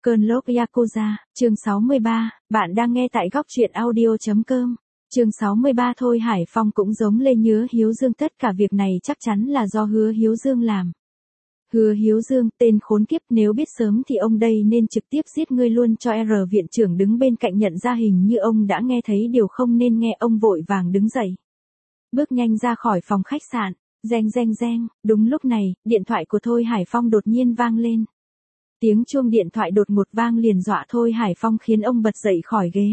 Cơn lốc Yakuza, chương 63, bạn đang nghe tại góc truyện audio.com. Chương 63 Thôi Hải Phong cũng giống Lê Nhớ Hiếu Dương, tất cả việc này chắc chắn là do Hứa Hiếu Dương làm. Hứa Hiếu Dương, tên khốn kiếp, nếu biết sớm thì ông đây nên trực tiếp giết ngươi luôn cho. Viện trưởng đứng bên cạnh nhận ra hình như ông đã nghe thấy điều không nên nghe, ông vội vàng đứng dậy. Bước nhanh ra khỏi phòng khách sạn, reng reng reng, đúng lúc này, điện thoại của Thôi Hải Phong đột nhiên vang lên. Tiếng chuông điện thoại đột ngột vang liền dọa Thôi Hải Phong khiến ông bật dậy khỏi ghế.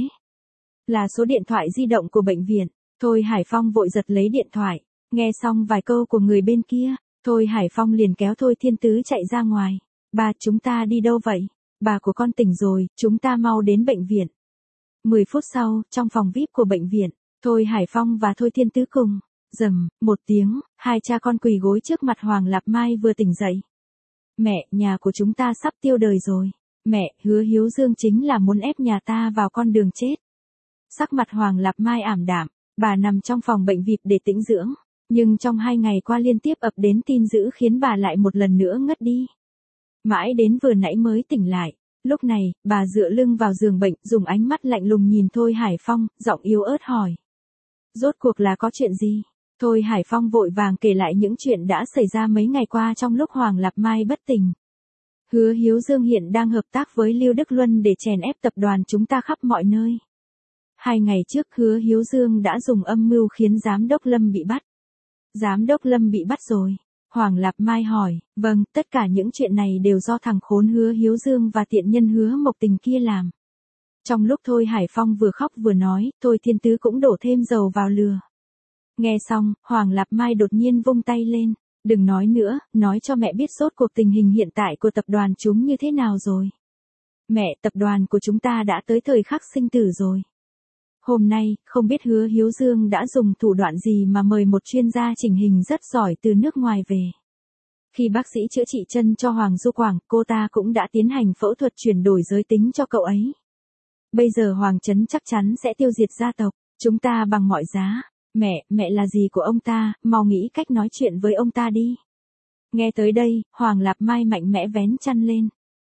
Là số điện thoại di động của bệnh viện. Thôi Hải Phong vội giật lấy điện thoại, nghe xong vài câu của người bên kia, Thôi Hải Phong liền kéo Thôi Thiên Tứ chạy ra ngoài. Bà, chúng ta đi đâu vậy? Bà của con tỉnh rồi, chúng ta mau đến bệnh viện. 10 phút sau, trong phòng VIP của bệnh viện, Thôi Hải Phong và Thôi Thiên Tứ cùng, rầm, một tiếng, hai cha con quỳ gối trước mặt Hoàng Lạp Mai vừa tỉnh dậy. Mẹ, nhà của chúng ta sắp tiêu đời rồi. Mẹ, Hứa Hiếu Dương chính là muốn ép nhà ta vào con đường chết. Sắc mặt Hoàng Lạp Mai ảm đạm, bà nằm trong phòng bệnh viện để tĩnh dưỡng. Nhưng trong 2 ngày qua liên tiếp ập đến tin dữ khiến bà lại một lần nữa ngất đi. Mãi đến vừa nãy mới tỉnh lại. Lúc này, bà dựa lưng vào giường bệnh, dùng ánh mắt lạnh lùng nhìn Thôi Hải Phong, giọng yếu ớt hỏi. Rốt cuộc là có chuyện gì? Thôi Hải Phong vội vàng kể lại những chuyện đã xảy ra mấy ngày qua trong lúc Hoàng Lạp Mai bất tỉnh. Hứa Hiếu Dương hiện đang hợp tác với Lưu Đức Luân để chèn ép tập đoàn chúng ta khắp mọi nơi. 2 ngày trước Hứa Hiếu Dương đã dùng âm mưu khiến Giám đốc Lâm bị bắt. Giám đốc Lâm bị bắt rồi. Hoàng Lạp Mai hỏi, vâng, tất cả những chuyện này đều do thằng khốn Hứa Hiếu Dương và tiện nhân Hứa Mộc Tình kia làm. Trong lúc Thôi Hải Phong vừa khóc vừa nói, Thôi Thiên Tứ cũng đổ thêm dầu vào lửa. Nghe xong, Hoàng Lạp Mai đột nhiên vung tay lên. Đừng nói nữa, nói cho mẹ biết rốt cuộc tình hình hiện tại của tập đoàn chúng như thế nào rồi. Mẹ, tập đoàn của chúng ta đã tới thời khắc sinh tử rồi. Hôm nay, không biết Hứa Hiếu Dương đã dùng thủ đoạn gì mà mời một chuyên gia chỉnh hình rất giỏi từ nước ngoài về. Khi bác sĩ chữa trị chân cho Hoàng Du Quảng, cô ta cũng đã tiến hành phẫu thuật chuyển đổi giới tính cho cậu ấy. Bây giờ Hoàng Trấn chắc chắn sẽ tiêu diệt gia tộc, chúng ta bằng mọi giá. Mẹ là gì của ông ta, mau nghĩ cách nói chuyện với ông ta đi. Nghe tới đây, Hoàng Lạp Mai mạnh mẽ vén chăn lên.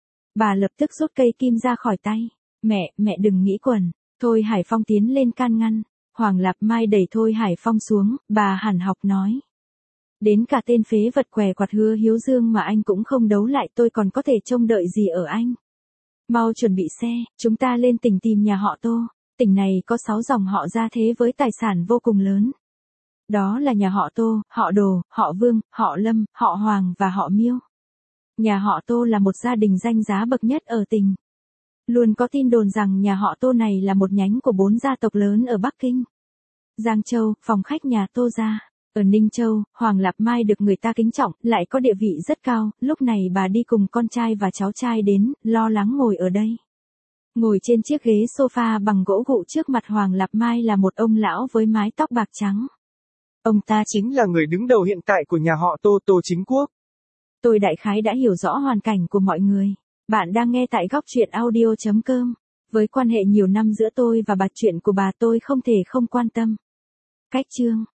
Bà lập tức rút cây kim ra khỏi tay. Mẹ đừng nghĩ quẩn. Thôi Hải Phong tiến lên can ngăn. Hoàng Lạp Mai đẩy Thôi Hải Phong xuống, bà hẳn học nói. Đến cả tên phế vật què quặt Hứa Hiếu Dương mà anh cũng không đấu lại, tôi còn có thể trông đợi gì ở anh. Mau chuẩn bị xe, chúng ta lên tỉnh tìm nhà họ Tô. Tỉnh này có 6 dòng họ gia thế với tài sản vô cùng lớn. Đó là nhà họ Tô, họ Đồ, họ Vương, họ Lâm, họ Hoàng và họ Miêu. Nhà họ Tô là một gia đình danh giá bậc nhất ở tỉnh. Luôn có tin đồn rằng nhà họ Tô này là một nhánh của 4 gia tộc lớn ở Bắc Kinh. Giang Châu, phòng khách nhà Tô gia. Ở Ninh Châu, Hoàng Lạp Mai được người ta kính trọng, lại có địa vị rất cao. Lúc này bà đi cùng con trai và cháu trai đến, lo lắng ngồi ở đây. Ngồi trên chiếc ghế sofa bằng gỗ gụ trước mặt Hoàng Lạp Mai là một ông lão với mái tóc bạc trắng. Ông ta chính là người đứng đầu hiện tại của nhà họ Tô, Tô Chính Quốc. Tôi đại khái đã hiểu rõ hoàn cảnh của mọi người. Bạn đang nghe tại góc truyện audio.com. Với quan hệ nhiều năm giữa tôi và bà, chuyện của bà tôi không thể không quan tâm. Cách chương.